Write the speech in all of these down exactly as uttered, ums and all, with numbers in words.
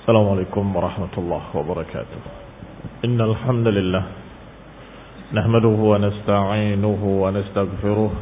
السلام عليكم ورحمة الله وبركاته. إن الحمد لله نحمده ونستعينه ونستغفره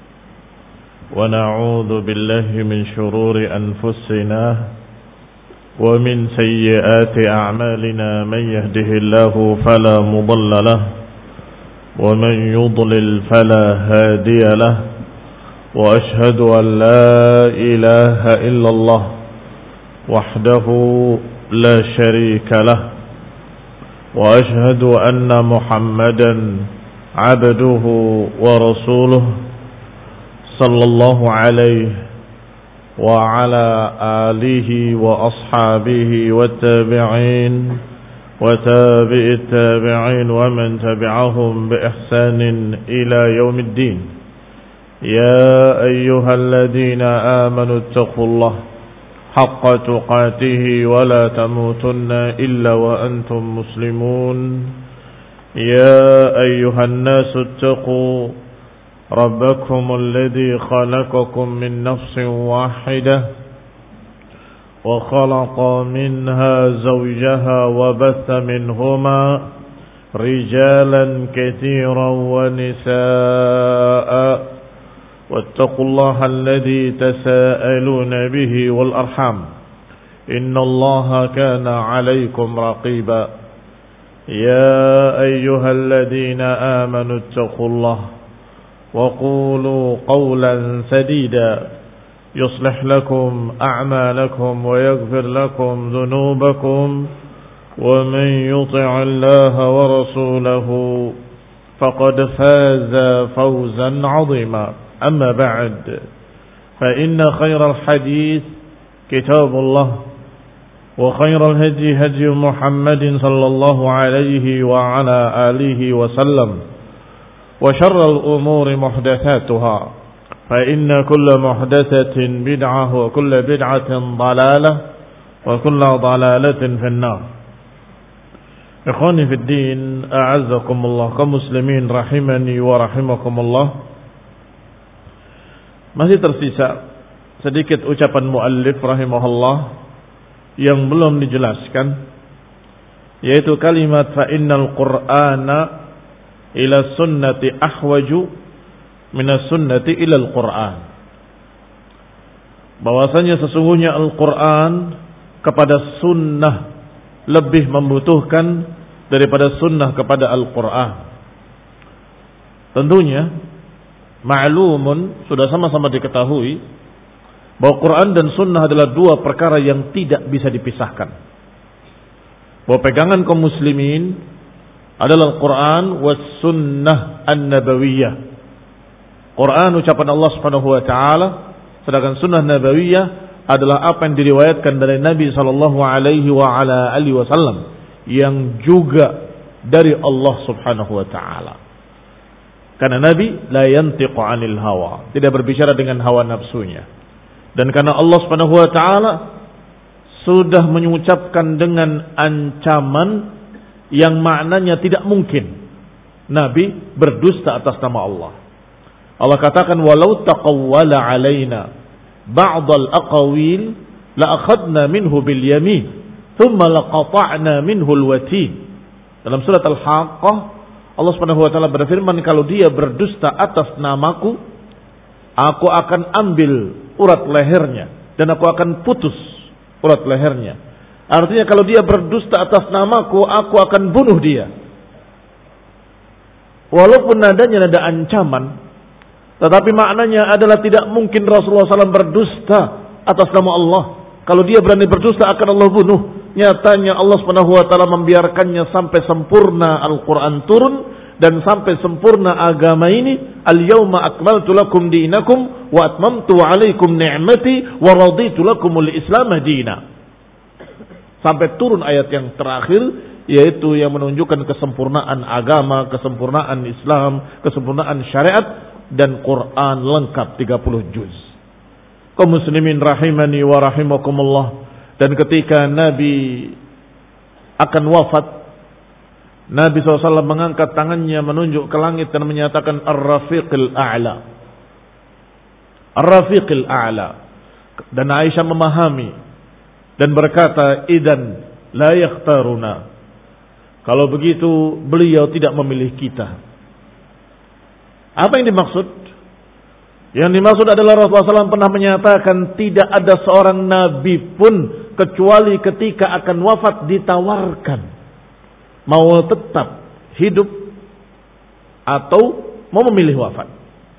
ونعوذ بالله من شرور أنفسنا ومن سيئات أعمالنا. من يهده الله فلا مضل له ومن يضلل فلا هادي له وأشهد أن لا إله إلا الله وحده لا شريك له وأشهد أن محمدا عبده ورسوله صلى الله عليه وعلى آله وأصحابه والتابعين وتابع التابعين ومن تبعهم بإحسان إلى يوم الدين. يا أيها الذين آمنوا اتقوا الله حق تقاته ولا تموتن إلا وأنتم مسلمون. يا أيها الناس اتقوا ربكم الذي خلقكم من نفس واحدة وخلق منها زوجها وبث منهما رجالا كثيرا ونساء واتقوا الله الذي تساءلون به والأرحام إن الله كان عليكم رقيبا. يا أيها الذين آمنوا اتقوا الله وقولوا قولا سديدا يصلح لكم أعمالكم ويغفر لكم ذنوبكم ومن يطع الله ورسوله فقد فاز فوزا عظيما. أما بعد فإن خير الحديث كتاب الله وخير الهدي هدي محمد صلى الله عليه وعلى آله وسلم وشر الأمور محدثاتها فإن كل محدثة بدعة وكل بدعة ضلالة وكل ضلالة في النار. إخواني في الدين أعزكم الله كمسلمين رحمني ورحمكم الله. Masih tersisa sedikit ucapan muallif rahimahullah yang belum dijelaskan, yaitu kalimat fa innal qur'ana ila sunnati ahwaju minas sunnati ila al-Qur'an. Bahwasanya sesungguhnya Al-Qur'an kepada sunnah lebih membutuhkan daripada sunnah kepada Al-Qur'an. Tentunya ma'lumun, sudah sama-sama diketahui bahwa Quran dan sunnah adalah dua perkara yang tidak bisa dipisahkan. Bahwa pegangan kaum muslimin adalah Al-Quran was sunnah an-nabawiyah. Quran ucapan Allah Subhanahu wa taala, sedangkan sunnah nabawiyah adalah apa yang diriwayatkan dari Nabi sallallahu alaihi wa ala alihi wasallam yang juga dari Allah Subhanahu wa taala. Karena Nabi la yantiqu 'anil hawa, tidak berbicara dengan hawa nafsunya. Dan karena Allah Subhanahu wa taala sudah mengucapkan dengan ancaman yang maknanya tidak mungkin Nabi berdusta atas nama Allah. Allah katakan walau taqawwala 'alaina ba'dal aqawil la akhadna minhu bil yamin thumma laqata'na minhu al watin. Dalam surat Al-Haqqah Allah Subhanahu wa taala berfirman, kalau dia berdusta atas namaku, aku akan ambil urat lehernya dan aku akan putus urat lehernya. Artinya kalau dia berdusta atas namaku, aku akan bunuh dia. Walaupun nadanya nada ancaman, tetapi maknanya adalah tidak mungkin Rasulullah shallallahu alaihi wasallam berdusta atas nama Allah. Kalau dia berani berdusta akan Allah bunuh. Nyatanya Allah Subhanahu wa taala membiarkannya sampai sempurna Al-Qur'an turun dan sampai sempurna agama ini. Al-yauma akmaltu lakum dinakum wa atmamtu 'alaikum ni'mati wa raditu lakumul Islam madina. Sampai turun ayat yang terakhir, yaitu yang menunjukkan kesempurnaan agama, kesempurnaan Islam, kesempurnaan syariat, dan Quran lengkap tiga puluh juz. Kaum muslimin rahimani wa rahimakumullah. Dan ketika Nabi akan wafat, Nabi shallallahu alaihi wasallam mengangkat tangannya menunjuk ke langit dan menyatakan Ar-Rafiqil A'la. Ar-Rafiqil A'la. Dan Aisyah memahami dan berkata, "Idzan la yakhtaruna." Kalau begitu beliau tidak memilih kita. Apa yang dimaksud? Yang dimaksud adalah Rasulullah shallallahu alaihi wasallam pernah menyatakan tidak ada seorang nabi pun kecuali ketika akan wafat ditawarkan mau tetap hidup atau mau memilih wafat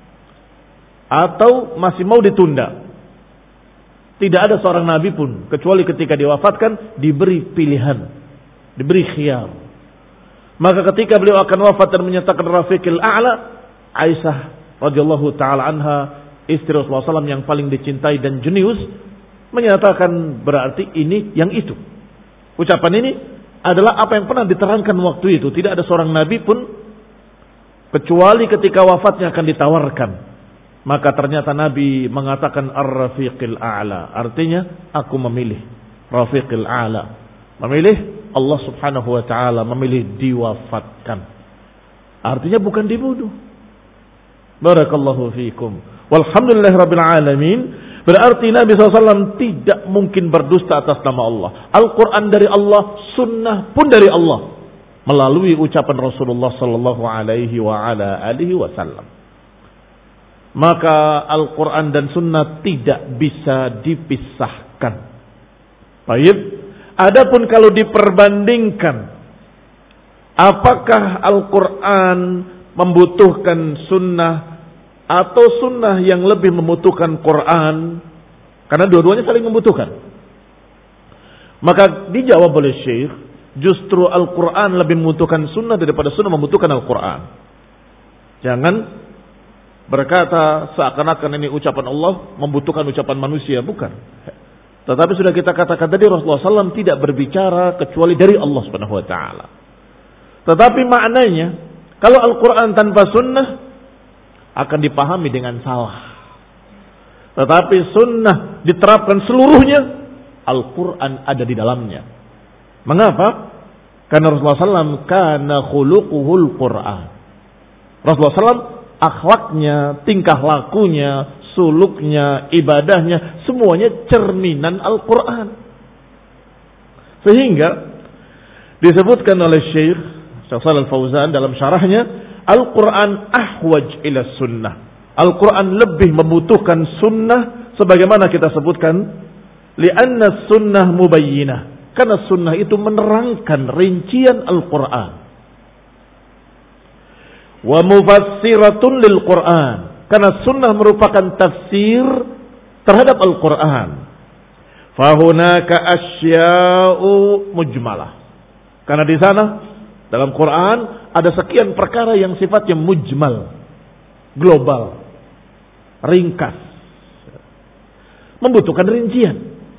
atau masih mau ditunda. Tidak ada seorang nabi pun kecuali ketika diwafatkan diberi pilihan, diberi khiyar. Maka ketika beliau akan wafat dan menyatakan Rafiqil A'la, Aisyah radhiyallahu taala anha, istri Rasulullah shallallahu alaihi wasallam yang paling dicintai dan jenius, menyatakan berarti ini yang itu. Ucapan ini adalah apa yang pernah diterangkan waktu itu. Tidak ada seorang nabi pun kecuali ketika wafatnya akan ditawarkan. Maka ternyata Nabi mengatakan Ar-Rafiqil A'la. Artinya aku memilih Rafiqil A'la. Memilih Allah subhanahu wa ta'ala. Memilih diwafatkan. Artinya bukan dibunuh. Barakallahu fiikum. Walhamdulillah rabbil alamin. Berarti Nabi shallallahu alaihi wasallam tidak mungkin berdusta atas nama Allah. Al-Quran dari Allah. Sunnah pun dari Allah. Melalui ucapan Rasulullah sallallahu alaihi wa ala alihi wasallam. Maka Al-Quran dan Sunnah tidak bisa dipisahkan. Baik. Adapun kalau diperbandingkan, apakah Al-Quran membutuhkan Sunnah atau Sunnah yang lebih membutuhkan Quran? Karena dua-duanya saling membutuhkan. Maka dijawab oleh Syekh, justru Al-Quran lebih membutuhkan Sunnah daripada Sunnah membutuhkan Al-Quran. Jangan berkata seakan-akan ini ucapan Allah membutuhkan ucapan manusia. Bukan. Tetapi sudah kita katakan tadi Rasulullah shallallahu alaihi wasallam tidak berbicara kecuali dari Allah subhanahu wa ta'ala. Tetapi maknanya kalau Al-Quran tanpa sunnah akan dipahami dengan salah. Tetapi sunnah diterapkan seluruhnya, Al-Quran ada di dalamnya. Mengapa? Karena Rasulullah shallallahu alaihi wasallam kana khuluquhul Quran. Rasulullah shallallahu alaihi wasallam akhlaknya, tingkah lakunya, suluknya, ibadahnya, semuanya cerminan Al-Quran. Sehingga disebutkan oleh Syekh Syekh Shalal Fauzan dalam syarahnya, Al-Quran ahwaj ila sunnah. Al-Quran lebih membutuhkan sunnah, sebagaimana kita sebutkan, li'anna sunnah mubayyinah. Karena sunnah itu menerangkan rincian Al-Quran. Wa mufassiratun lil Quran, karena sunnah merupakan tafsir terhadap Al-Quran. Fahunaka asya'u mujmalah, karena di sana dalam Quran ada sekian perkara yang sifatnya mujmal, global, ringkas, membutuhkan rincian.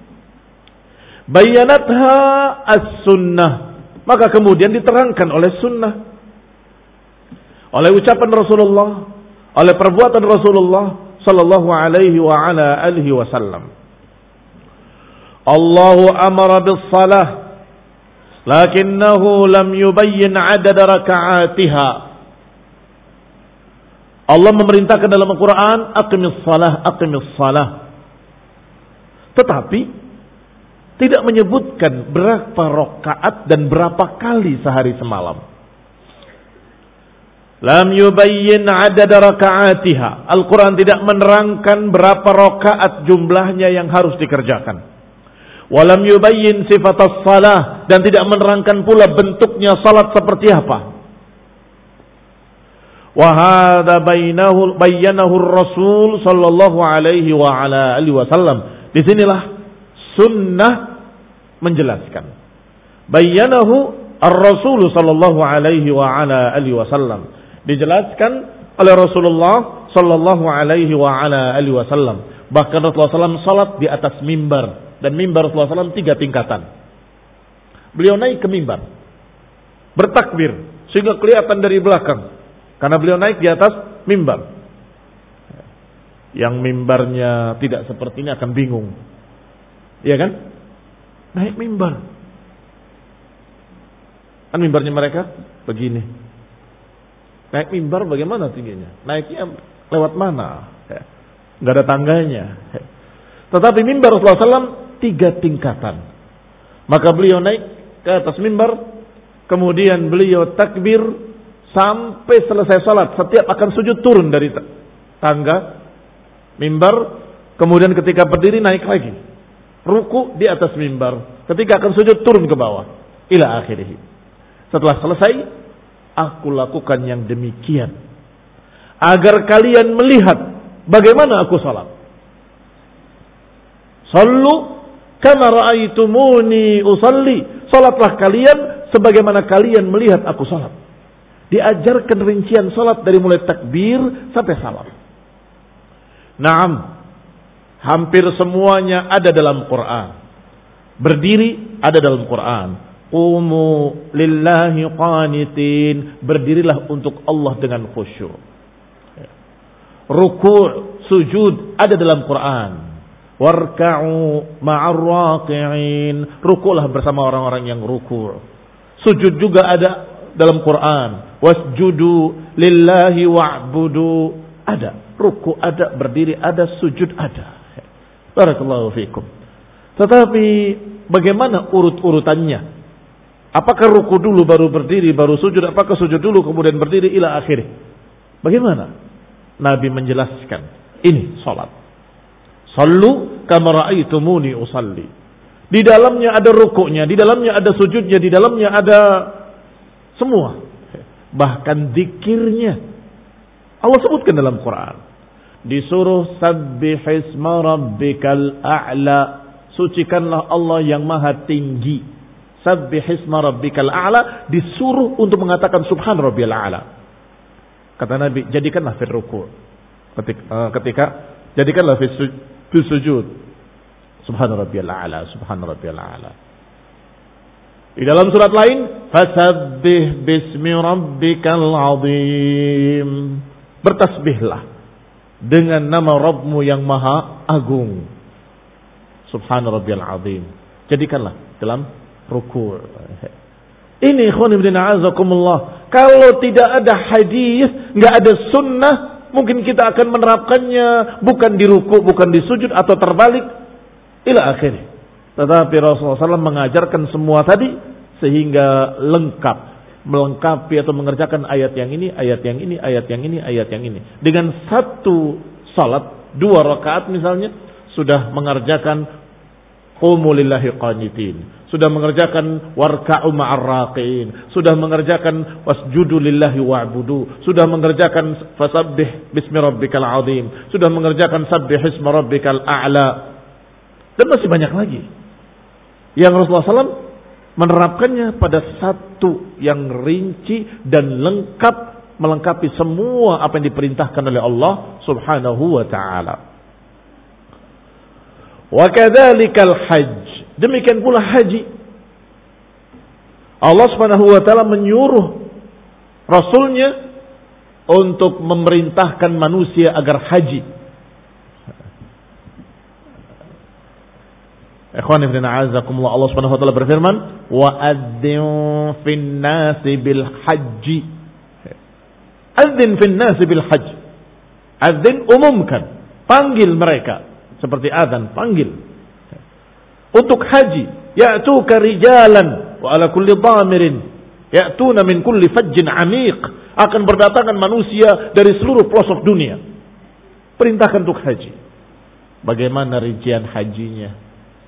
Bayanatha as-sunnah, maka kemudian diterangkan oleh sunnah, oleh ucapan Rasulullah, oleh perbuatan Rasulullah sallallahu alaihi wa ala alihi wasallam. Allahu amara bis salah lakinnahu lam yubayyin adad raka'atiha. Allah memerintahkan dalam Al-Quran, aqimis salah, aqimis salah. Tetapi tidak menyebutkan berapa rakaat dan berapa kali sehari semalam. Lam yubayyin adad raka'atiha. Al-Quran tidak menerangkan berapa rakaat jumlahnya yang harus dikerjakan. Walam yubayyin sifat as-salah, dan tidak menerangkan pula bentuknya salat seperti apa. Wa hadza bainahu bayyanahu ar-Rasul sallallahu alaihi wa ala alihi wasallam. Disinilah sunnah menjelaskan. Bayyanahu ar-Rasul sallallahu alaihi wa ala alihi wasallam. Dijelaskan oleh Rasulullah sallallahu alaihi wa ala alihi wasallam. Bahkan Rasulullah sallallahu alaihi wasallam salat di atas mimbar, dan mimbar Rasulullah sallallahu alaihi wasallam tiga tingkatan. Beliau naik ke mimbar, bertakbir sehingga kelihatan dari belakang, karena beliau naik di atas mimbar. Yang mimbarnya tidak seperti ini akan bingung, iya kan? Naik mimbar, kan mimbarnya mereka begini. Naik mimbar bagaimana tingginya? Naiknya lewat mana? Enggak ada tangganya. Tetapi mimbar Rasulullah sallallahu alaihi wasallam tiga tingkatan. Maka beliau naik ke atas mimbar, kemudian beliau takbir sampai selesai salat. Setiap akan sujud turun dari tangga mimbar, kemudian ketika berdiri naik lagi, ruku di atas mimbar, ketika akan sujud turun ke bawah, ila akhirih. Setelah selesai, aku lakukan yang demikian agar kalian melihat bagaimana aku salat. Sallu kama ra'aitumuni usalli. Salatlah kalian sebagaimana kalian melihat aku salat. Diajarkan rincian salat dari mulai takbir sampai salam. Naam, hampir semuanya ada dalam Quran. Berdiri ada dalam Quran. Qumu lillahi qanitin. Berdirilah untuk Allah dengan khusyuk. Ruku', sujud ada dalam Quran. Warka'u ma'ar raqi'in. Ruku'lah bersama orang-orang yang ruku'. Sujud juga ada dalam Quran. Wasjudu lillahi wa'budu. Ada. Ruku' ada, berdiri ada, sujud ada. Barakallahu fikum. Tetapi bagaimana urut-urutannya? Apakah ruku' dulu baru berdiri, baru sujud? Apakah sujud dulu kemudian berdiri ila akhirih? Bagaimana? Nabi menjelaskan. Ini salat. Sallu kama ra'aitumuni usalli. Di dalamnya ada rukuknya, di dalamnya ada sujudnya, di dalamnya ada semua. Bahkan zikirnya Allah sebutkan dalam Quran. Disuruh sabbihisma rabbikal a'la. Sucikanlah Allah yang maha tinggi. Sabbihisma rabbikal a'la. Disuruh untuk mengatakan subhan rabbiyal a'la. Kata Nabi, jadikanlah fi ruku'. Ketika, uh, ketika jadikanlah fi sujud. Fi sujud. Subhan rabbiyal a'la, subhan rabbiyal a'la. Di dalam surat lain, fasabbih bismi rabbikal azim. Bertasbihlah dengan nama Rabbmu yang maha agung. Subhan rabbiyal azim. Jadikanlah dalam ruku'. Ini ikhwan ibn a'azakumullah. Kalau tidak ada hadis, enggak ada sunnah, mungkin kita akan menerapkannya bukan di ruku', bukan di sujud atau terbalik ila akhirnya. Tetapi Rasulullah shallallahu alaihi wasallam mengajarkan semua tadi sehingga lengkap, melengkapi atau mengerjakan ayat yang ini, ayat yang ini, ayat yang ini, ayat yang ini. Dengan satu salat, dua rakaat misalnya, sudah mengerjakan qumu lillahi qanitin, sudah mengerjakan warka'u ma'ar raqiin, sudah mengerjakan wasjudu lillahi wa'budu, sudah mengerjakan fasabbih bismi rabbikal azim, sudah mengerjakan sabbih isma rabbikal a'la, dan masih banyak lagi yang Rasulullah shallallahu alaihi wasallam menerapkannya pada satu yang rinci dan lengkap, melengkapi semua apa yang diperintahkan oleh Allah subhanahu wa ta'ala. Wa kadzalikal hajj. Demikian pula haji. Allah subhanahu wa ta'ala menyuruh Rasulnya untuk memerintahkan manusia agar haji. Ikhwan ibn a'azakumullah, Allah subhanahu wa ta'ala berfirman, wa adzin fin nasi bil haji. Adzin fin nasi bil haji. Adzin umumkan, panggil mereka seperti adzan, panggil untuk haji. Ya'tuka rijalan wa ala kulli dhamirin ya'tuna min kulli fajjin 'amiq. Akan berdatangan manusia dari seluruh pelosok dunia. Perintahkan untuk haji. Bagaimana rincian hajinya?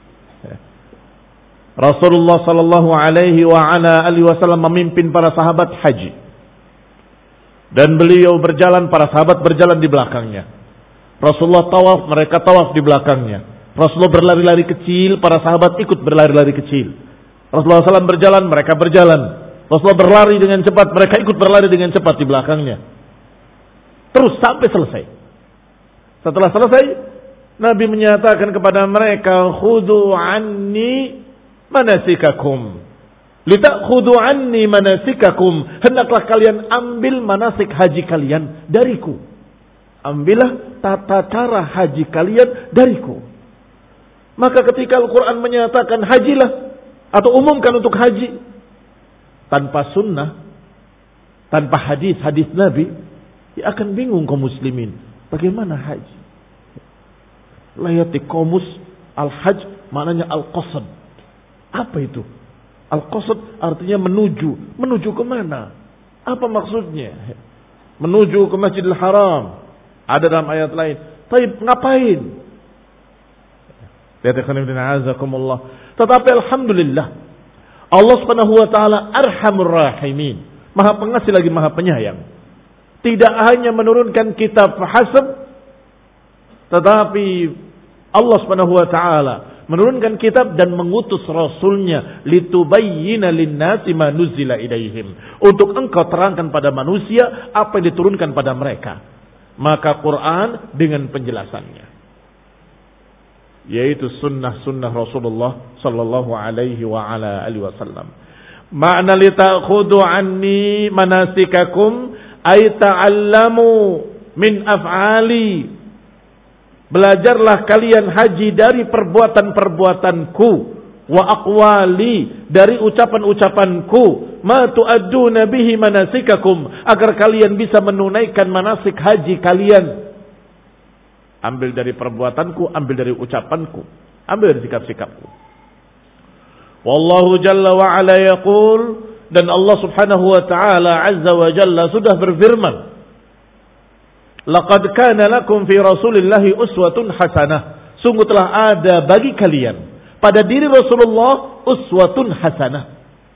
Rasulullah sallallahu alaihi wa ala alihi wasallam memimpin para sahabat haji. Dan beliau berjalan, para sahabat berjalan di belakangnya. Rasulullah tawaf, mereka tawaf di belakangnya. Rasulullah berlari-lari kecil, para sahabat ikut berlari-lari kecil. Rasulullah shallallahu alaihi wasallam berjalan, mereka berjalan. Rasulullah berlari dengan cepat, mereka ikut berlari dengan cepat di belakangnya. Terus sampai selesai. Setelah selesai, Nabi menyatakan kepada mereka, khudu anni manasikakum. Litakhudhu anni manasikakum. Hendaklah kalian ambil manasik haji kalian dariku. Ambillah tata cara haji kalian dariku. Maka ketika Al-Quran menyatakan hajilah atau umumkan untuk haji tanpa sunnah, tanpa hadis-hadis Nabi, ya akan bingung kaum muslimin. Bagaimana haji? Layati komus al-hajj maknanya al-qasad. Apa itu? Al-qasd artinya menuju. Menuju kemana? Apa maksudnya? Menuju ke Masjidil Haram. Ada dalam ayat lain. Taib, ngapain? Tetapi alhamdulillah, Allah Subhanahu wa taala Arhamur Rahimin. Maha pengasih lagi Maha penyayang. Tidak hanya menurunkan kitab hasab, tetapi Allah Subhanahu wa taala menurunkan kitab dan mengutus rasulnya litubayyina lin-nasi ma nuzila ilaihim, untuk engkau terangkan pada manusia apa yang diturunkan pada mereka. Maka Quran dengan penjelasannya, yaitu sunnah-sunnah Rasulullah sallallahu alaihi wa ala alihi wasallam. Ma'na litakhudhu anni manasikakum ay ta'allamu min af'ali. Belajarlah kalian haji dari perbuatan-perbuatanku, wa aqwali, dari ucapan-ucapanku, ma tu'adduna bihi manasikakum, agar kalian bisa menunaikan manasik haji kalian. Ambil dari perbuatanku, ambil dari ucapanku, ambil dari sikap-sikapku. Wallahu jalla wa ala yaqul, dan Allah Subhanahu wa taala azza wa jalla sudah berfirman, laqad kana lakum fi Rasulillahi uswatun hasanah. Sungguh telah ada bagi kalian pada diri Rasulullah uswatun hasanah.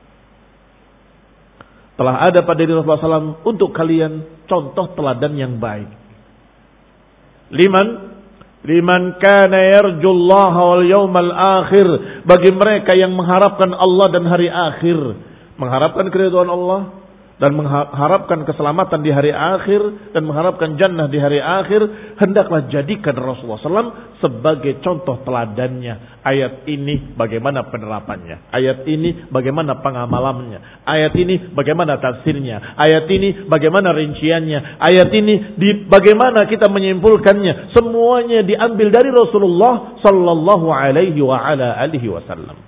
Telah ada pada diri Rasulullah sallallahu alaihi wasallam untuk kalian contoh teladan yang baik. Liman liman kana yarjullaha wal yawmal akhir, bagi mereka yang mengharapkan Allah dan hari akhir, mengharapkan keridhaan Allah dan mengharapkan keselamatan di hari akhir dan mengharapkan jannah di hari akhir, hendaklah jadikan Rasulullah sallallahu alaihi wasallam sebagai contoh teladannya. Ayat ini bagaimana penerapannya, ayat ini bagaimana pengamalannya, ayat ini bagaimana tafsirnya, ayat ini bagaimana rinciannya, ayat ini di, bagaimana kita menyimpulkannya. Semuanya diambil dari Rasulullah sallallahu alaihi wa ala alihi wasallam.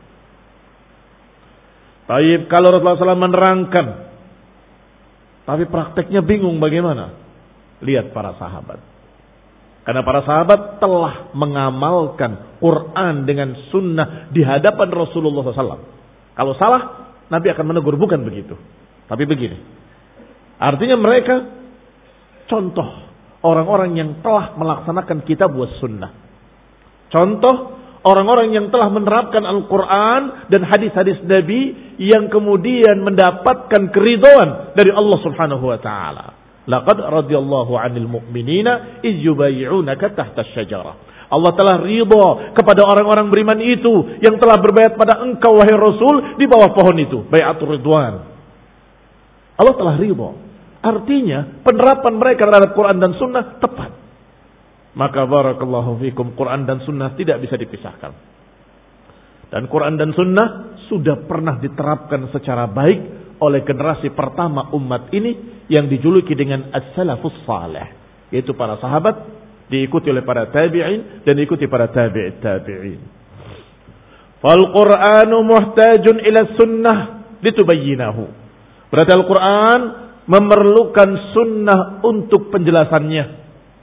Baik, kalau Rasulullah sallallahu alaihi wasallam menerangkan, tapi prakteknya bingung bagaimana? Lihat para sahabat. Karena para sahabat telah mengamalkan Quran dengan sunnah di hadapan Rasulullah sallallahu alaihi wasallam. Kalau salah, Nabi akan menegur, bukan begitu. Tapi begini. Artinya mereka contoh orang-orang yang telah melaksanakan kitab was sunnah. Contoh orang-orang yang telah menerapkan Al-Quran dan hadis-hadis Nabi yang kemudian mendapatkan keridhaan dari Allah Subhanahu wa taala. Laqad radhiyallahu 'anil mu'minina iz yubayyi'unaka tahta asy-syajarah. Allah telah ridha kepada orang-orang beriman itu yang telah berbaiat pada engkau wahai Rasul di bawah pohon itu, bai'atur ridwan. Allah telah ridha. Artinya penerapan mereka terhadap Quran dan sunnah tepat. Maka barakallahu fikum, Quran dan sunnah tidak bisa dipisahkan. Dan Quran dan sunnah sudah pernah diterapkan secara baik oleh generasi pertama umat ini yang dijuluki dengan as-salafus salih, yaitu para sahabat, diikuti oleh para tabi'in dan diikuti para tabi'it tabi'in. Fal Qur'anu muhtajun ila sunnah litubayyinahu. Berarti Al-Quran memerlukan sunnah untuk penjelasannya.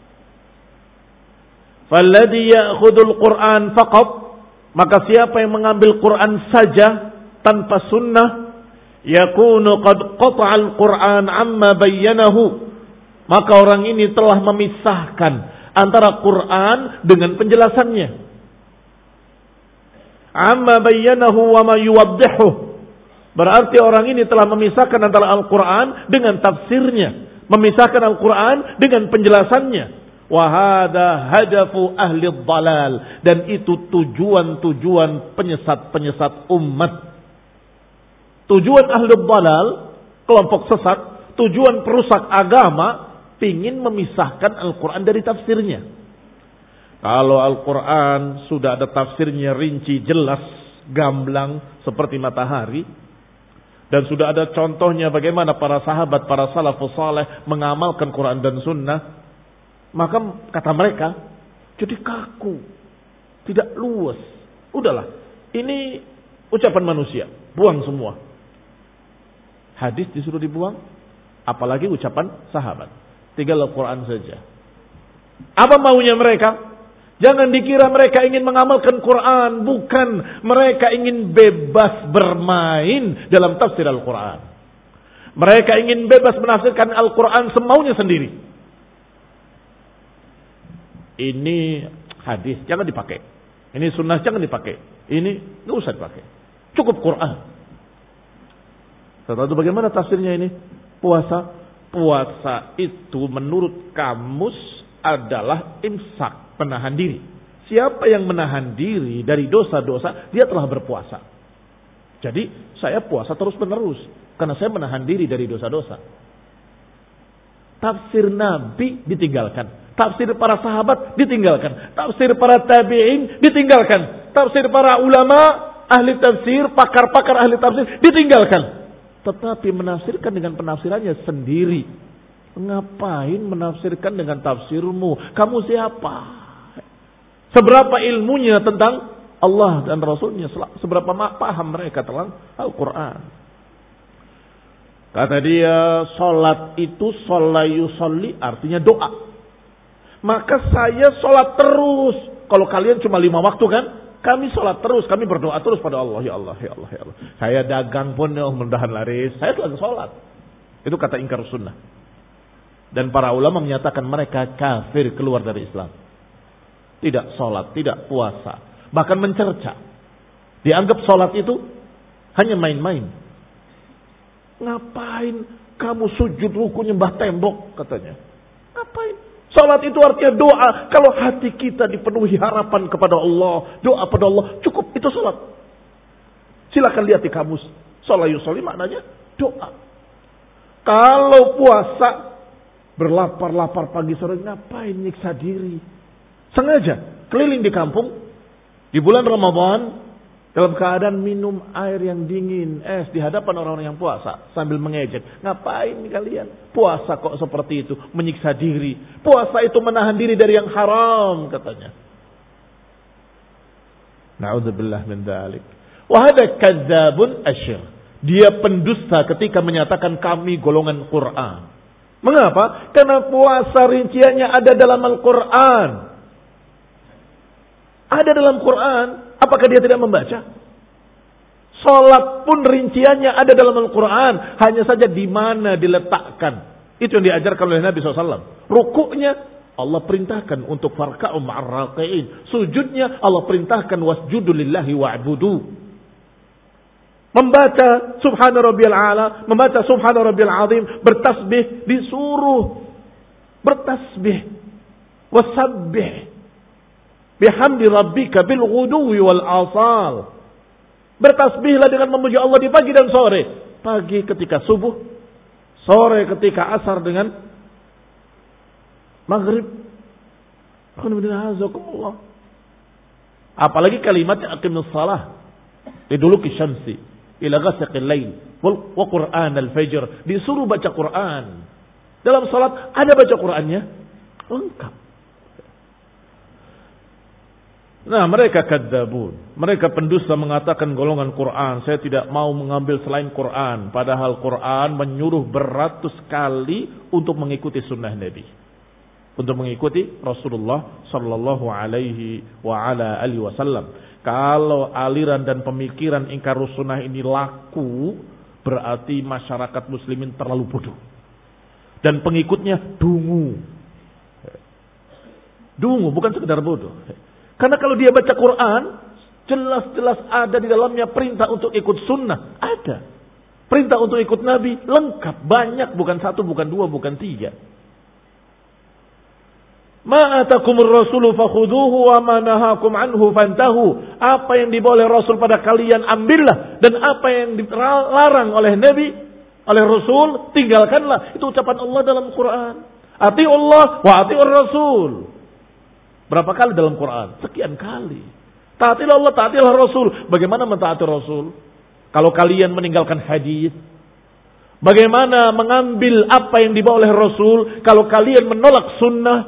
Falladhi ya'khudul Qur'an faqat, maka siapa yang mengambil Quran saja tanpa sunnah, yakunu qad qata'al Qur'an amma bayyanahu, maka orang ini telah memisahkan antara Quran dengan penjelasannya. Amma bayyanahu wa ma yuwaddihu, berarti orang ini telah memisahkan antara Al-Quran dengan tafsirnya, memisahkan Al-Quran dengan penjelasannya. Wahada hadafu ahli dhalal, dan itu tujuan-tujuan penyesat-penyesat umat. Tujuan ahli dhalal, kelompok sesat, tujuan perusak agama, pingin memisahkan Al-Quran dari tafsirnya. Kalau Al-Quran sudah ada tafsirnya rinci, jelas, gamblang seperti matahari, dan sudah ada contohnya bagaimana para sahabat, para salafus saleh mengamalkan Quran dan sunnah, maka kata mereka jadi kaku, tidak luas. Udahlah, ini ucapan manusia, buang semua. Hadis disuruh dibuang, apalagi ucapan sahabat. Tinggal Al-Quran saja. Apa maunya mereka? Jangan dikira mereka ingin mengamalkan Quran. Bukan. Mereka ingin bebas bermain dalam tafsir Al-Quran. Mereka ingin bebas menafsirkan Al-Quran semaunya sendiri. Ini hadis, jangan dipakai. Ini sunnah, jangan dipakai. Ini nggak usah dipakai. Cukup Quran. Setelah itu bagaimana tafsirnya ini? Puasa. Puasa itu menurut kamus adalah imsak, menahan diri. Siapa yang menahan diri dari dosa-dosa, dia telah berpuasa. Jadi saya puasa terus menerus karena saya menahan diri dari dosa-dosa. Tafsir Nabi ditinggalkan. Tafsir para sahabat ditinggalkan. Tafsir para tabi'in ditinggalkan. Tafsir para ulama, ahli tafsir, pakar-pakar ahli tafsir ditinggalkan. Tetapi menafsirkan dengan penafsirannya sendiri. Ngapain menafsirkan dengan tafsirmu? Kamu siapa? Seberapa ilmunya tentang Allah dan Rasulnya? Seberapa paham mereka tentang Al-Quran? Kata dia, sholat itu sholat yusolli artinya doa. Maka saya sholat terus. Kalau kalian cuma lima waktu kan? Kami sholat terus, kami berdoa terus pada Allah. Ya Allah, ya Allah, ya Allah. Saya dagang pun, ya mudah-mudahan laris. Saya telah sholat. Itu kata ingkar sunnah. Dan para ulama menyatakan mereka kafir, keluar dari Islam. Tidak sholat, tidak puasa. Bahkan mencerca. Dianggap sholat itu hanya main-main. Ngapain kamu sujud ruku nyembah tembok katanya. Ngapain? Salat itu artinya doa. Kalau hati kita dipenuhi harapan kepada Allah, doa pada Allah, cukup itu salat. Silakan lihat di kamus. Salat yusolli maknanya doa. Kalau puasa berlapar-lapar pagi sore, ngapain nyiksa diri? Sengaja keliling di kampung di bulan Ramadan dalam keadaan minum air yang dingin, es di hadapan orang-orang yang puasa sambil mengejek. Ngapain kalian? Puasa kok seperti itu, menyiksa diri. Puasa itu menahan diri dari yang haram katanya. Na'udzubillah min dzalik. Wa hada kadzabun asyir. Dia pendusta ketika menyatakan kami golongan Quran. Mengapa? Karena puasa rinciannya ada dalam Al-Quran. Ada dalam Quran. Apakah dia tidak membaca? Salat pun rinciannya ada dalam Al-Quran. Hanya saja di mana diletakkan. Itu yang diajarkan oleh Nabi shallallahu alaihi wasallam. Rukuknya Allah perintahkan untuk farka'u ma'ar raqi'in. Sujudnya Allah perintahkan wasjudu lillahi wa'budu. Membaca subhana rabbiyal a'la, membaca subhana rabbiyal azim, bertasbih disuruh bertasbih. Wasabbih bihamdi rabbika bil ghuduwi wal asal. Bertasbihlah dengan memuji Allah di pagi dan sore. Pagi ketika subuh, sore ketika asar dengan maghrib. Apalagi kalimatnya aqimus salah liduluki syamsi ila ghasaqil lail wa qur'an al-fajr. Disuruh baca Quran. Dalam salat ada baca Qurannya lengkap. Nah, mereka kadzabun. Mereka pendusta mengatakan golongan Quran. Saya tidak mau mengambil selain Quran. Padahal Quran menyuruh beratus kali untuk mengikuti sunnah Nabi. Untuk mengikuti Rasulullah sallallahu alaihi wa ala alihi wasallam. Kalau aliran dan pemikiran ingkar sunnah ini laku, berarti masyarakat muslimin terlalu bodoh. Dan pengikutnya dungu. Dungu, bukan sekedar bodoh. Karena kalau dia baca Quran, jelas-jelas ada di dalamnya perintah untuk ikut sunnah. Ada. Perintah untuk ikut Nabi, lengkap. Banyak, bukan satu, bukan dua, bukan tiga. Ma'atakumur rasulu fakhuduhu wa manahakum anhu fantahu. Apa yang dibawa oleh Rasul pada kalian, ambillah. Dan apa yang dilarang oleh Nabi, oleh Rasul, tinggalkanlah. Itu ucapan Allah dalam Quran. Ati'ullah wa ati'ur Rasul. Berapa kali dalam Quran? Sekian kali. Taatilah Allah, taatilah Rasul. Bagaimana mentaati Rasul? Kalau kalian meninggalkan hadis. Bagaimana mengambil apa yang dibawa oleh Rasul? Kalau kalian menolak sunnah.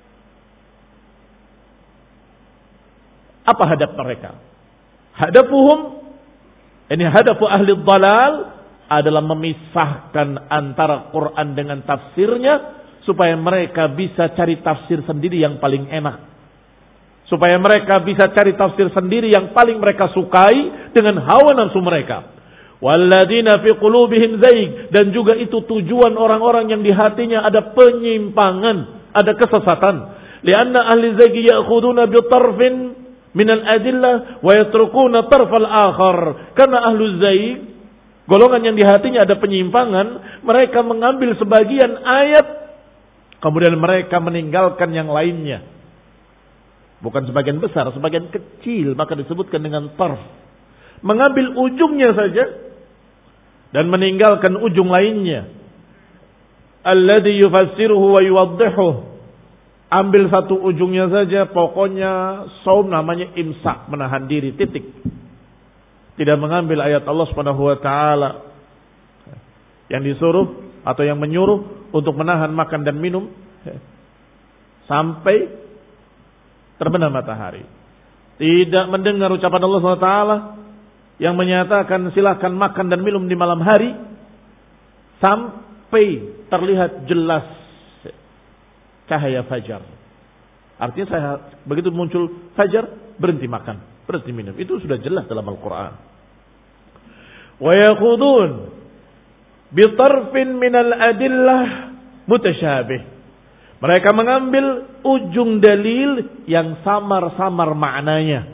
Apa hadap mereka? Hadapuhum, ini hadapu ahli dhalal adalah memisahkan antara Quran dengan tafsirnya. Supaya mereka bisa cari tafsir sendiri yang paling enak. supaya mereka bisa cari tafsir sendiri yang paling mereka sukai dengan hawa nafsu mereka. Walladzina fi qulubihim zaig, dan juga itu tujuan orang-orang yang di hatinya ada penyimpangan, ada kesesatan. Lianna ahli zaig ya'khuduna bi tarfin min al-adillah wa yatrukuna tarfal akhar. Karena ahlu zaig, golongan yang di hatinya ada penyimpangan, mereka mengambil sebagian ayat kemudian mereka meninggalkan yang lainnya. Bukan sebagian besar, sebagian kecil, maka disebutkan dengan tarf. Mengambil ujungnya saja dan meninggalkan ujung lainnya. Alladhi yufassiruhu wa yuwaddihuh. Ambil satu ujungnya saja, pokoknya saum namanya imsak, menahan diri, titik. Tidak mengambil ayat Allah Subhanahu wa taala yang disuruh atau yang menyuruh untuk menahan makan dan minum sampai terbenam matahari. Tidak mendengar ucapan Allah Subhanahu wa taala yang menyatakan silakan makan dan minum di malam hari sampai terlihat jelas cahaya fajar. Artinya saya begitu muncul fajar, berhenti makan, berhenti minum. Itu sudah jelas dalam Al-Qur'an. Wa yakhudun bi tarfin minal adillah mutasyabih. Mereka mengambil ujung dalil yang samar-samar maknanya.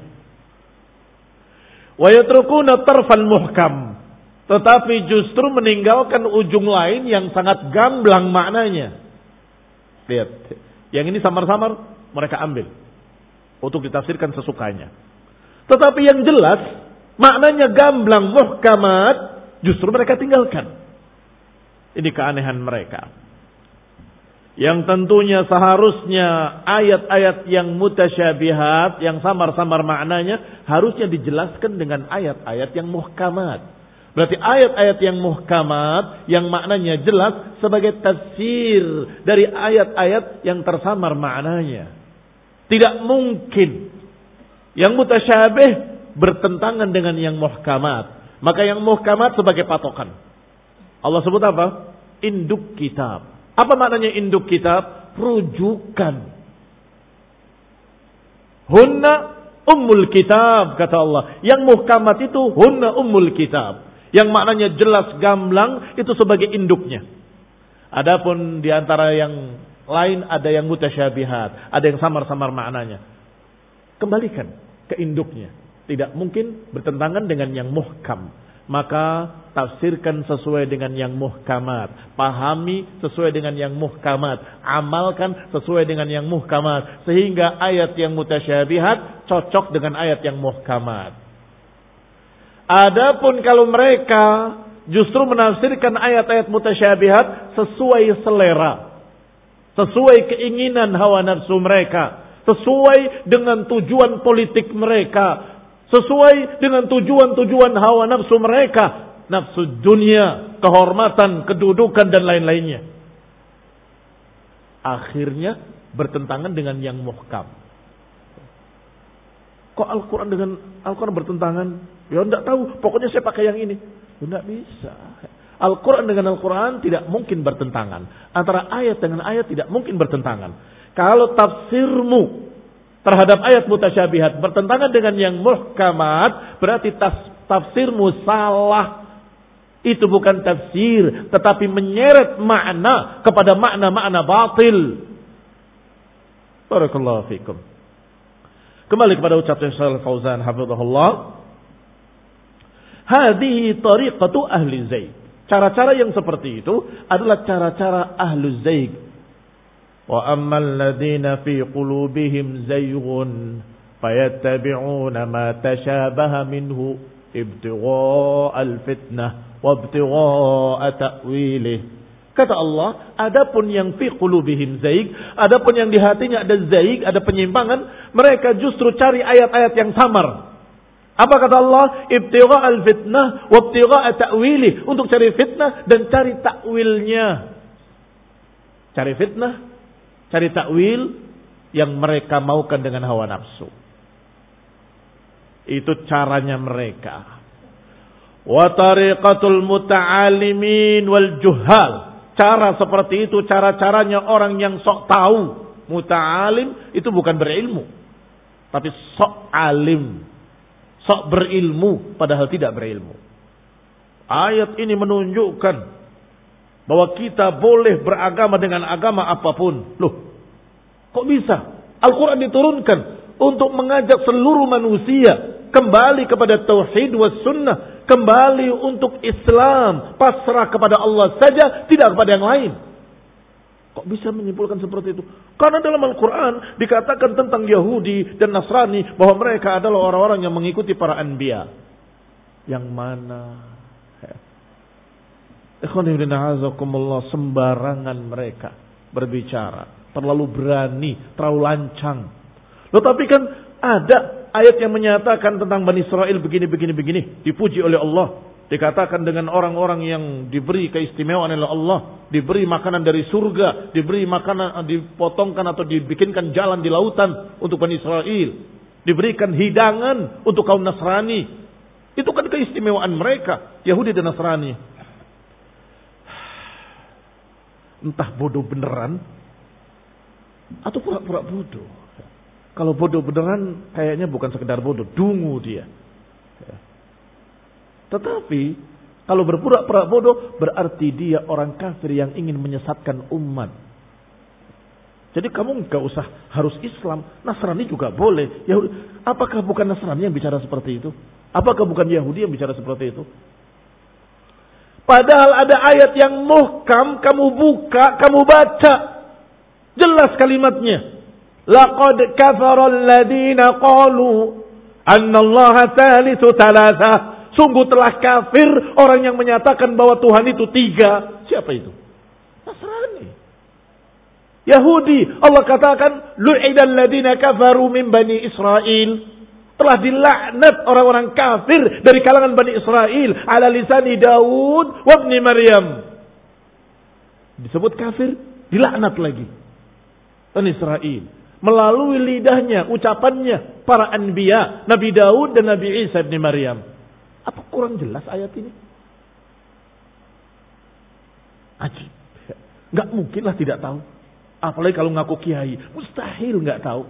Wa yatrukuna tarfal muhkam, tetapi justru meninggalkan ujung lain yang sangat gamblang maknanya. Lihat, yang ini samar-samar mereka ambil untuk ditafsirkan sesukanya. Tetapi yang jelas maknanya gamblang muhkamat justru mereka tinggalkan. Ini keanehan mereka. Yang tentunya seharusnya ayat-ayat yang mutasyabihat, yang samar-samar maknanya, harusnya dijelaskan dengan ayat-ayat yang muhkamat. Berarti ayat-ayat yang muhkamat, yang maknanya jelas, sebagai tafsir dari ayat-ayat yang tersamar maknanya. Tidak mungkin yang mutasyabih bertentangan dengan yang muhkamat. Maka yang muhkamat sebagai patokan. Allah sebut apa? Induk kitab. Apa maknanya induk kitab? Rujukan. Hunna ummul kitab, kata Allah. Yang muhkamat itu hunna ummul kitab. Yang maknanya jelas gamblang itu sebagai induknya. Adapun di antara yang lain ada yang mutasyabihat, ada yang samar-samar maknanya. Kembalikan ke induknya. Tidak mungkin bertentangan dengan yang muhkam. Maka tafsirkan sesuai dengan yang muhkamat. Pahami sesuai dengan yang muhkamat. Amalkan sesuai dengan yang muhkamat. Sehingga ayat yang mutasyabihat cocok dengan ayat yang muhkamat. Adapun kalau mereka justru menafsirkan ayat-ayat mutasyabihat sesuai selera, sesuai keinginan hawa nafsu mereka, sesuai dengan tujuan politik mereka, sesuai dengan tujuan-tujuan hawa nafsu mereka, nafsu dunia, kehormatan, kedudukan dan lain-lainnya. Akhirnya bertentangan dengan yang muhkam. Kok Al-Quran dengan Al-Quran bertentangan? Ya enggak tahu, pokoknya saya pakai yang ini. Enggak bisa. Al-Quran dengan Al-Quran tidak mungkin bertentangan. Antara ayat dengan ayat tidak mungkin bertentangan. Kalau tafsirmu terhadap ayat mutasyabihat bertentangan dengan yang muhkamat, berarti tafsirmu salah. Itu bukan tafsir, tetapi menyeret makna kepada makna-makna batil. Barakallahu fikum. Kembali kepada ucapan Syaikh Fauzan hafizahullah. Hadhihi tariqatu ahli zaig. Cara-cara yang seperti itu adalah cara-cara ahli zaig. Wa ammal ladina fi qulubihim zayghun fayattabi'una ma tashabaha minhu ibtigha'a al-fitnah wa ibtigha'a ta'wilih. Kata Allah, adapun yang fi qulubihim zaig, adapun yang di hatinya ada zaig, ada penyimpangan, mereka justru cari ayat-ayat yang samar. Apa kata Allah? Ibtigha'a al-fitnah wa ibtigha'a ta'wilih, untuk cari fitnah dan cari takwilnya. Cari fitnah, cari takwil yang mereka maukan dengan hawa nafsu. Itu caranya mereka. Wa tariqatul muta'alimin wal juhal. Cara seperti itu cara-caranya orang yang sok tahu. Muta'alim itu bukan berilmu. tapi sok alim, sok berilmu padahal tidak berilmu. Ayat ini menunjukkan bahwa kita boleh beragama dengan agama apapun. Loh, kok bisa? Al-Quran diturunkan untuk mengajak seluruh manusia kembali kepada tauhid was sunnah, kembali untuk Islam, pasrah kepada Allah saja, tidak kepada yang lain. Kok bisa menyimpulkan seperti itu? Karena dalam Al-Quran dikatakan tentang Yahudi dan Nasrani bahwa mereka adalah orang-orang yang mengikuti para anbiya. Yang mana? Ikhwanifidinahazakumullah, sembarangan mereka berbicara, terlalu berani, terlalu lancang. Loh, tapi kan ada ayat yang menyatakan tentang Bani Israel begini, begini, begini. Dipuji oleh Allah. Dikatakan dengan orang-orang yang diberi keistimewaan oleh Allah. Diberi makanan dari surga. Diberi makanan, dipotongkan atau dibikinkan jalan di lautan untuk Bani Israel. Diberikan hidangan untuk kaum Nasrani. Itu kan keistimewaan mereka, Yahudi dan Nasrani. Entah bodoh beneran atau pura-pura bodoh. Kalau bodoh beneran kayaknya bukan sekedar bodoh, dungu dia. Tetapi kalau berpura-pura bodoh berarti dia orang kafir yang ingin menyesatkan umat. Jadi kamu nggak usah harus Islam, Nasrani juga boleh. Yahudi, apakah bukan Nasrani yang bicara seperti itu? Apakah bukan Yahudi yang bicara seperti itu? Padahal ada ayat yang muhkam, kamu buka, kamu baca, jelas kalimatnya. Laqad kafara alladziina qalu anna Allaha tsalitsu tsalatsa. Sungguh telah kafir orang yang menyatakan bahwa Tuhan itu tiga. Siapa itu? Nasrani. Yahudi. Allah katakan lu'idal ladziina kafaru min bani Israil. Telah dilaknat orang-orang kafir dari kalangan Bani Israel ala lisani Daud wa ibni Maryam. Disebut kafir, dilaknat lagi Bani Israel melalui lidahnya, ucapannya para anbiya, Nabi Daud dan Nabi Isa ibni Maryam. Apa kurang jelas ayat ini? Ajib. Enggak mungkinlah tidak tahu. Apalagi kalau ngaku kiai, mustahil enggak tahu.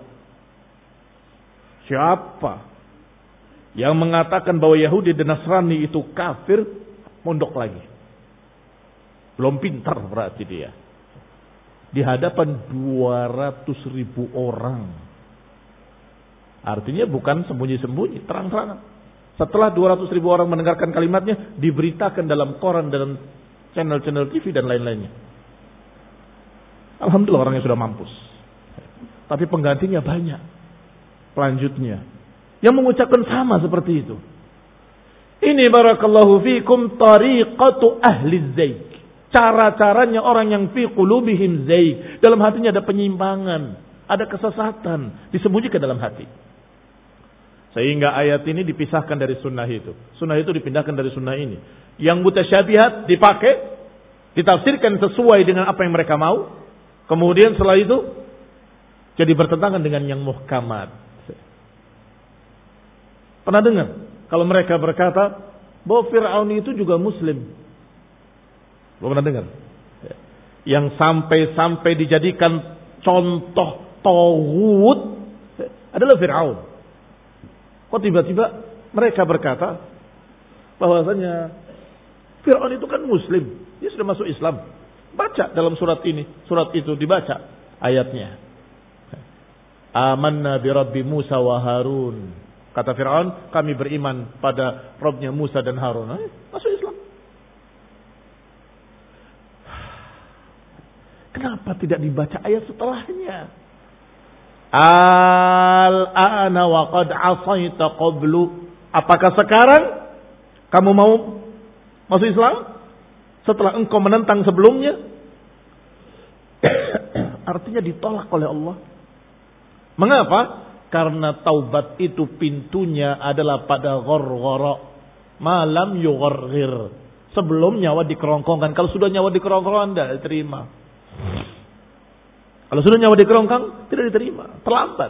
Siapa yang mengatakan bahwa Yahudi dan Nasrani itu kafir, mondok lagi. Belum pintar berarti dia. Di hadapan dua ratus ribu orang. Artinya bukan sembunyi-sembunyi, terang-terangan. Setelah dua ratus ribu orang mendengarkan kalimatnya, diberitakan dalam koran, dalam channel-channel T V dan lain-lainnya. Alhamdulillah orangnya sudah mampus. Tapi penggantinya banyak. Selanjutnya yang mengucapkan sama seperti itu. Ini barakallahu fikum tariqatu ahli zaik. Cara-caranya orang yang fi qulubihim zaik. Dalam hatinya ada penyimpangan, ada kesesatan disembunyikan dalam hati. Sehingga ayat ini dipisahkan dari sunnah itu. Sunnah itu dipindahkan dari sunnah ini. Yang mutasyabihat dipakai, ditafsirkan sesuai dengan apa yang mereka mau. Kemudian setelah itu jadi bertentangan dengan yang muhkamat. Pernah dengar kalau mereka berkata bahwa Fir'aun itu juga muslim? Belum pernah dengar? Yang sampai-sampai dijadikan contoh tauhid adalah Fir'aun. Kok tiba-tiba mereka berkata bahwasanya Fir'aun itu kan muslim, dia sudah masuk Islam. Baca dalam surat ini, surat itu dibaca ayatnya. Amanna bi Rabbi Musa wa Harun. Kata Fir'aun, kami beriman pada Rabbnya Musa dan Harun. Eh, masuk Islam. Kenapa tidak dibaca ayat setelahnya? Al-ana wa qad asaita qablu. Apakah sekarang kamu mau masuk Islam setelah engkau menentang sebelumnya? Artinya ditolak oleh Allah. Mengapa? Karena taubat itu pintunya adalah pada gharghara malam yugharghir. Sebelum nyawa dikerongkongkan. Kalau sudah nyawa dikerongkongkan tidak diterima. Kalau sudah nyawa dikerongkong tidak diterima. Terlambat.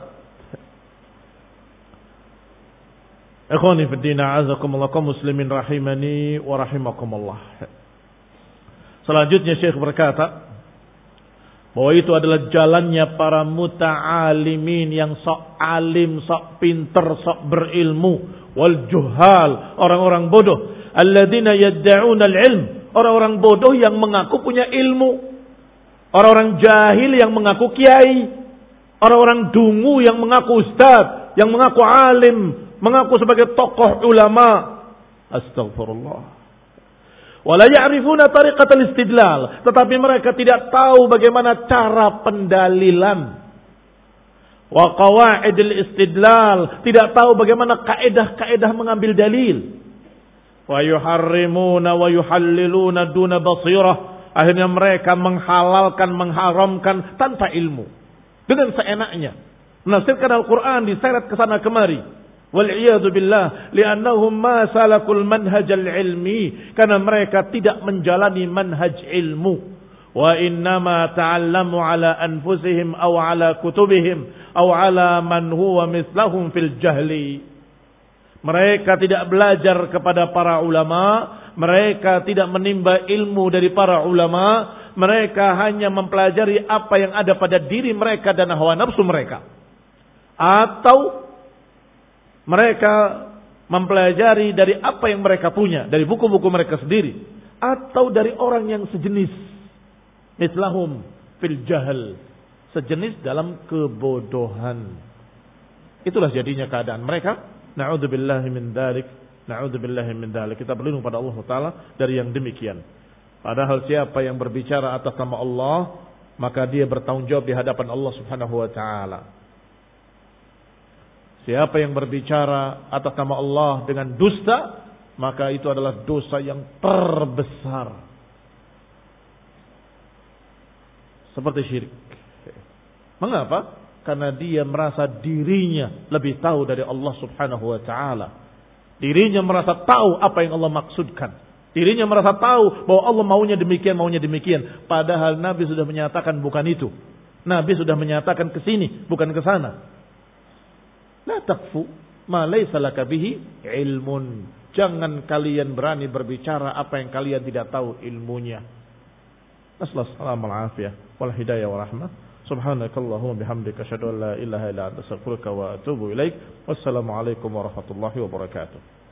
Ikhwani fi din, a'azakumullah kaum muslimin rahimani wa rahimakumullah. Selanjutnya Syekh berkata, bahwa itu adalah jalannya para muta'alimin yang sok alim, sok pinter, sok berilmu, wal juhal, orang-orang bodoh, alladzina yadda'una al-ilm, orang-orang bodoh yang mengaku punya ilmu, orang-orang jahil yang mengaku kiai, orang-orang dungu yang mengaku ustaz, yang mengaku alim, mengaku sebagai tokoh ulama. Astagfirullah. Wala ya'rifuna tariqatal istidlal, tetapi mereka tidak tahu bagaimana cara pendalilan. Wa qawaidil istidlal, tidak tahu bagaimana kaedah-kaedah mengambil dalil. Wa yuharrimuna wa yuhalliluna duna basirah, akhirnya mereka menghalalkan, mengharamkan tanpa ilmu, dengan seenaknya. Menafsirkan Al-Quran diseret ke sana kemari. Wal'iyadu billah, li'annahum ma salakul manhajal ilmi, karena mereka tidak menjalani manhaj ilmu. Wa innama ta'allamu ala anfusihim aw ala kutubihim aw ala man huwa mislahum fil jahli. Mereka tidak belajar kepada para ulama, mereka tidak menimba ilmu dari para ulama, mereka hanya mempelajari apa yang ada pada diri mereka dan hawa nafsu mereka. Atau mereka mempelajari dari apa yang mereka punya, dari buku-buku mereka sendiri, atau dari orang yang sejenis, mislahum fil jahl, sejenis dalam kebodohan. Itulah jadinya keadaan mereka. Na'udzubillahi min dzalik, na'udzubillahi min dzalik. Kita berlindung pada Allah Taala dari yang demikian. Padahal siapa yang berbicara atas nama Allah, maka dia bertanggung jawab di hadapan Allah Subhanahu wa taala. Siapa yang berbicara atas nama Allah dengan dusta, maka itu adalah dosa yang terbesar. Seperti syirik. Mengapa? Karena dia merasa dirinya lebih tahu dari Allah Subhanahu wa taala. Dirinya merasa tahu apa yang Allah maksudkan. Dirinya merasa tahu bahwa Allah maunya demikian, maunya demikian. Padahal Nabi sudah menyatakan bukan itu. Nabi sudah menyatakan ke sini, bukan ke sana. La taqfu ma laysa laka bihi ilmun. Jangan kalian berani berbicara apa yang kalian tidak tahu ilmunya. Nasallahu alaihi wal hidayah wa rahmah. Subhanakallahumma bihamdika asyhadu an la ilaha illa anta astaghfiruka wa atubu ilaik. Wassalamu alaikum warahmatullahi wabarakatuh.